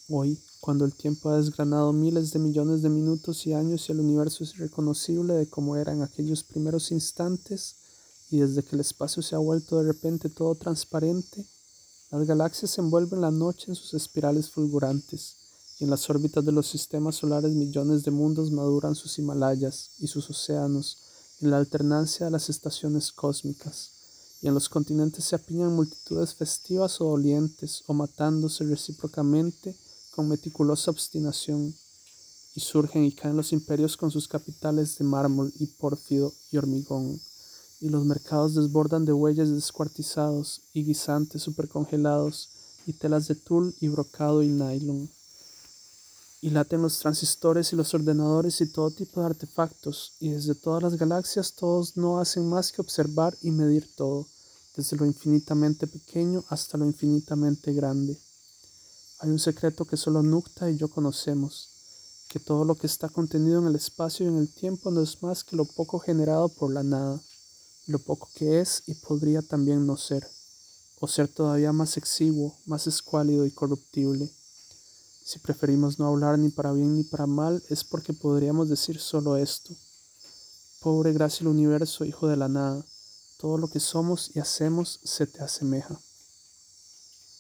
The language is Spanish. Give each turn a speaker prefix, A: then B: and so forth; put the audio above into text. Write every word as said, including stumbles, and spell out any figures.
A: Hoy, cuando el tiempo ha desgranado miles de millones de minutos y años y el universo es irreconocible de cómo era en aquellos primeros instantes, y desde que el espacio se ha vuelto de repente todo transparente, las galaxias envuelven la noche en sus espirales fulgurantes, y en las órbitas de los sistemas solares millones de mundos maduran sus Himalayas y sus océanos en la alternancia de las estaciones cósmicas, y en los continentes se apiñan multitudes festivas o dolientes, o matándose recíprocamente con meticulosa obstinación, y surgen y caen los imperios con sus capitales de mármol y pórfido y hormigón, y los mercados desbordan de bueyes descuartizados y guisantes supercongelados y telas de tul y brocado y nylon, y laten los transistores y los ordenadores y todo tipo de artefactos, y desde todas las galaxias todos no hacen más que observar y medir todo, desde lo infinitamente pequeño hasta lo infinitamente grande. Hay un secreto que solo Nukta y yo conocemos, que todo lo que está contenido en el espacio y en el tiempo no es más que lo poco generado por la nada, lo poco que es y podría también no ser, o ser todavía más exiguo, más escuálido y corruptible. Si preferimos no hablar ni para bien ni para mal, es porque podríamos decir solo esto: pobre grácil universo, hijo de la nada, todo lo que somos y hacemos se te asemeja.